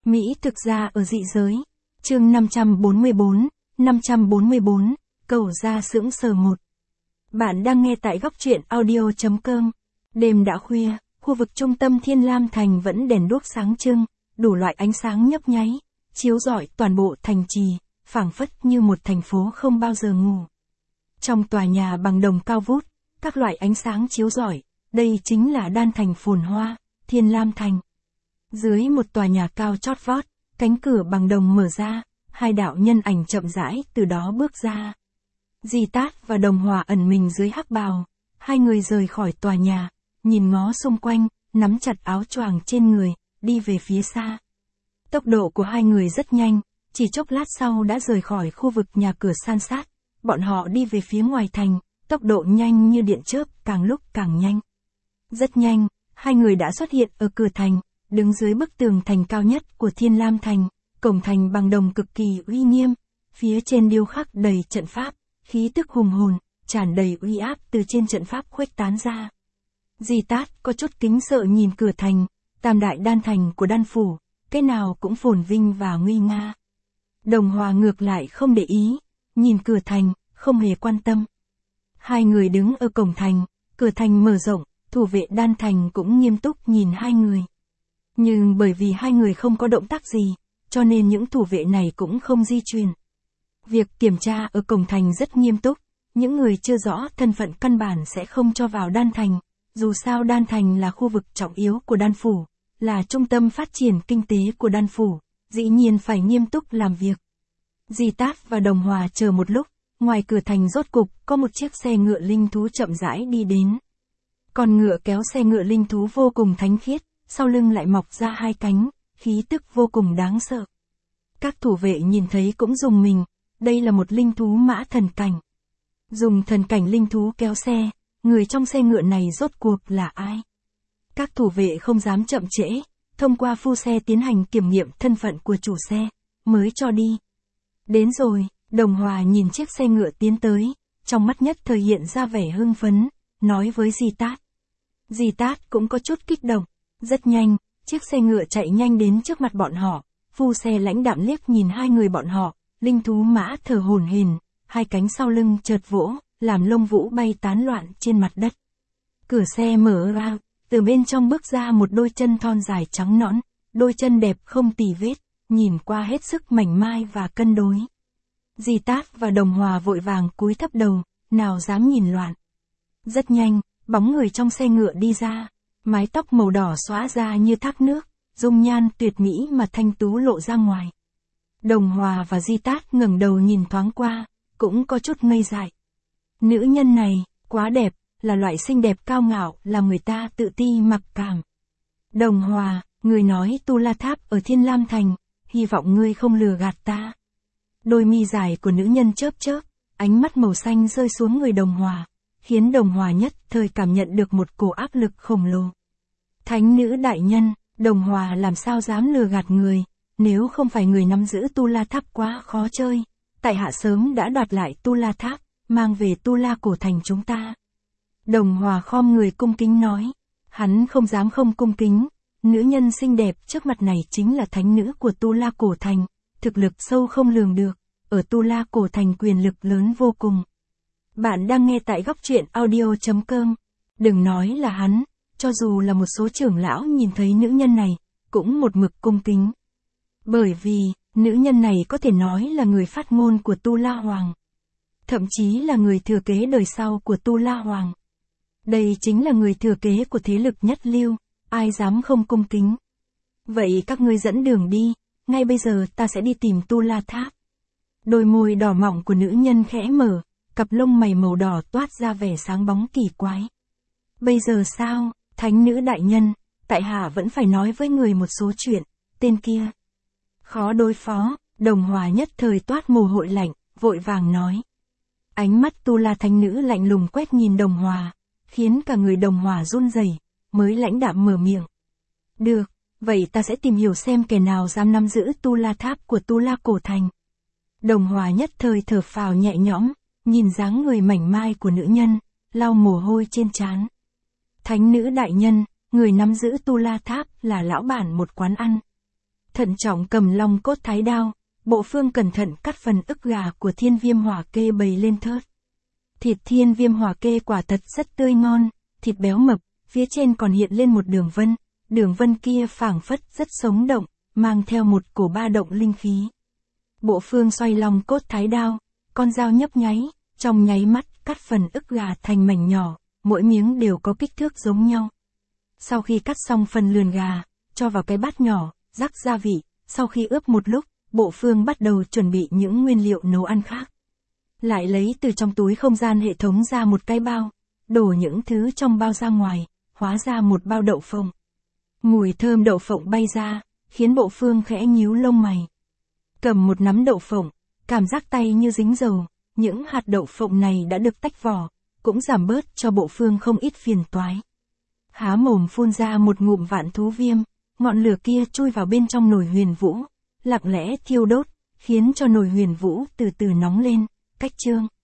Mỹ thực ra ở dị giới. Chương 544, cầu ra sững sờ một. Bạn đang nghe tại góc truyện audio.com. Đêm đã khuya, khu vực trung tâm Thiên Lam Thành vẫn đèn đuốc sáng trưng, đủ loại ánh sáng nhấp nháy, chiếu rọi toàn bộ thành trì, phảng phất như một thành phố không bao giờ ngủ. Trong tòa nhà bằng đồng cao vút, các loại ánh sáng chiếu rọi, đây chính là đan thành phồn hoa, Thiên Lam Thành. Dưới một tòa nhà cao chót vót, cánh cửa bằng đồng mở ra, hai đạo nhân ảnh chậm rãi từ đó bước ra. Di Tát và Đồng Hòa ẩn mình dưới hắc bào, hai người rời khỏi tòa nhà, nhìn ngó xung quanh, nắm chặt áo choàng trên người, đi về phía xa. Tốc độ của hai người rất nhanh, chỉ chốc lát sau đã rời khỏi khu vực nhà cửa san sát, bọn họ đi về phía ngoài thành, tốc độ nhanh như điện chớp, càng lúc càng nhanh. Rất nhanh, hai người đã xuất hiện ở cửa thành, đứng dưới bức tường thành cao nhất của Thiên Lam Thành, cổng thành bằng đồng cực kỳ uy nghiêm, phía trên điêu khắc đầy trận pháp, khí tức hùng hồn, tràn đầy uy áp từ trên trận pháp khuếch tán ra. Di Tát có chút kính sợ nhìn cửa thành, tam đại đan thành của đan phủ, cái nào cũng phồn vinh và nguy nga. Đồng Hòa ngược lại không để ý, nhìn cửa thành, không hề quan tâm. Hai người đứng ở cổng thành, cửa thành mở rộng, thủ vệ đan thành cũng nghiêm túc nhìn hai người. Nhưng bởi vì hai người không có động tác gì, cho nên những thủ vệ này cũng không di chuyển. Việc kiểm tra ở cổng thành rất nghiêm túc, những người chưa rõ thân phận căn bản sẽ không cho vào đan thành, dù sao đan thành là khu vực trọng yếu của đan phủ, là trung tâm phát triển kinh tế của đan phủ, dĩ nhiên phải nghiêm túc làm việc. Di Tát và Đồng Hòa chờ một lúc, ngoài cửa thành rốt cục có một chiếc xe ngựa linh thú chậm rãi đi đến. Con ngựa kéo xe ngựa linh thú vô cùng thánh khiết, sau lưng lại mọc ra hai cánh, khí tức vô cùng đáng sợ. Các thủ vệ nhìn thấy cũng rùng mình, đây là một linh thú mã thần cảnh. Dùng thần cảnh linh thú kéo xe, người trong xe ngựa này rốt cuộc là ai? Các thủ vệ không dám chậm trễ, thông qua phu xe tiến hành kiểm nghiệm thân phận của chủ xe, mới cho đi. Đến rồi, Đồng Hòa nhìn chiếc xe ngựa tiến tới, trong mắt nhất thời hiện ra vẻ hưng phấn, nói với Di Tát. Di Tát cũng có chút kích động, rất nhanh, chiếc xe ngựa chạy nhanh đến trước mặt bọn họ, phu xe lãnh đạm liếc nhìn hai người bọn họ, linh thú mã thở hổn hển, hai cánh sau lưng chợt vỗ, làm lông vũ bay tán loạn trên mặt đất. Cửa xe mở ra, từ bên trong bước ra một đôi chân thon dài trắng nõn, đôi chân đẹp không tì vết, nhìn qua hết sức mảnh mai và cân đối. Di Tát và Đồng Hòa vội vàng cúi thấp đầu, nào dám nhìn loạn. Rất nhanh, bóng người trong xe ngựa đi ra, mái tóc màu đỏ xõa ra như thác nước, dung nhan tuyệt mỹ mà thanh tú lộ ra ngoài. Đồng Hòa và Di Tát ngẩng đầu nhìn thoáng qua, cũng có chút ngây dại. Nữ nhân này, quá đẹp, là loại xinh đẹp cao ngạo, làm người ta tự ti mặc cảm. Đồng Hòa, người nói Tu La Tháp ở Thiên Lam Thành, hy vọng ngươi không lừa gạt ta. Đôi mi dài của nữ nhân chớp chớp, ánh mắt màu xanh rơi xuống người Đồng Hòa, khiến Đồng Hòa nhất thời cảm nhận được một cổ áp lực khổng lồ. Thánh nữ đại nhân, Đồng Hòa làm sao dám lừa gạt người, nếu không phải người nắm giữ Tu La Tháp quá khó chơi, tại hạ sớm đã đoạt lại Tu La Tháp, mang về Tu La cổ thành chúng ta. Đồng Hòa khom người cung kính nói, hắn không dám không cung kính, nữ nhân xinh đẹp trước mặt này chính là thánh nữ của Tu La cổ thành, thực lực sâu không lường được, ở Tu La cổ thành quyền lực lớn vô cùng. Bạn đang nghe tại góc truyện audio.com, đừng nói là hắn, cho dù là một số trưởng lão nhìn thấy nữ nhân này, cũng một mực cung kính. Bởi vì, nữ nhân này có thể nói là người phát ngôn của Tu La Hoàng. Thậm chí là người thừa kế đời sau của Tu La Hoàng. Đây chính là người thừa kế của thế lực nhất lưu, ai dám không cung kính. Vậy các ngươi dẫn đường đi, ngay bây giờ ta sẽ đi tìm Tu La Tháp. Đôi môi đỏ mọng của nữ nhân khẽ mở, cặp lông mày màu đỏ toát ra vẻ sáng bóng kỳ quái. Bây giờ sao, thánh nữ đại nhân, tại hạ vẫn phải nói với người một số chuyện, tên kia. Khó đối phó, Đồng Hòa nhất thời toát mồ hôi lạnh, vội vàng nói. Ánh mắt Tu La thánh nữ lạnh lùng quét nhìn Đồng Hòa, khiến cả người Đồng Hòa run rẩy, mới lãnh đạm mở miệng. Được, vậy ta sẽ tìm hiểu xem kẻ nào dám nắm giữ Tu La Tháp của Tu La cổ thành. Đồng Hòa nhất thời thở phào nhẹ nhõm, nhìn dáng người mảnh mai của nữ nhân, lau mồ hôi trên trán. Thánh nữ đại nhân, người nắm giữ Tu La Tháp là lão bản một quán ăn. Thận trọng cầm long cốt thái đao, Bộ Phương cẩn thận cắt phần ức gà của Thiên Viêm Hỏa Kê bày lên thớt. Thịt Thiên Viêm Hỏa Kê quả thật rất tươi ngon, thịt béo mập, phía trên còn hiện lên một đường vân kia phảng phất rất sống động, mang theo một cổ ba động linh khí. Bộ Phương xoay long cốt thái đao, con dao nhấp nháy, trong nháy mắt cắt phần ức gà thành mảnh nhỏ, mỗi miếng đều có kích thước giống nhau. Sau khi cắt xong phần lườn gà, cho vào cái bát nhỏ, rắc gia vị, sau khi ướp một lúc, Bộ Phương bắt đầu chuẩn bị những nguyên liệu nấu ăn khác. Lại lấy từ trong túi không gian hệ thống ra một cái bao, đổ những thứ trong bao ra ngoài, hóa ra một bao đậu phộng. Mùi thơm đậu phộng bay ra, khiến Bộ Phương khẽ nhíu lông mày. Cầm một nắm đậu phộng, cảm giác tay như dính dầu, những hạt đậu phộng này đã được tách vỏ, cũng giảm bớt cho Bộ Phương không ít phiền toái. Há mồm phun ra một ngụm vạn thú viêm, ngọn lửa kia chui vào bên trong nồi huyền vũ, lặng lẽ thiêu đốt, khiến cho nồi huyền vũ từ từ nóng lên, cách chương.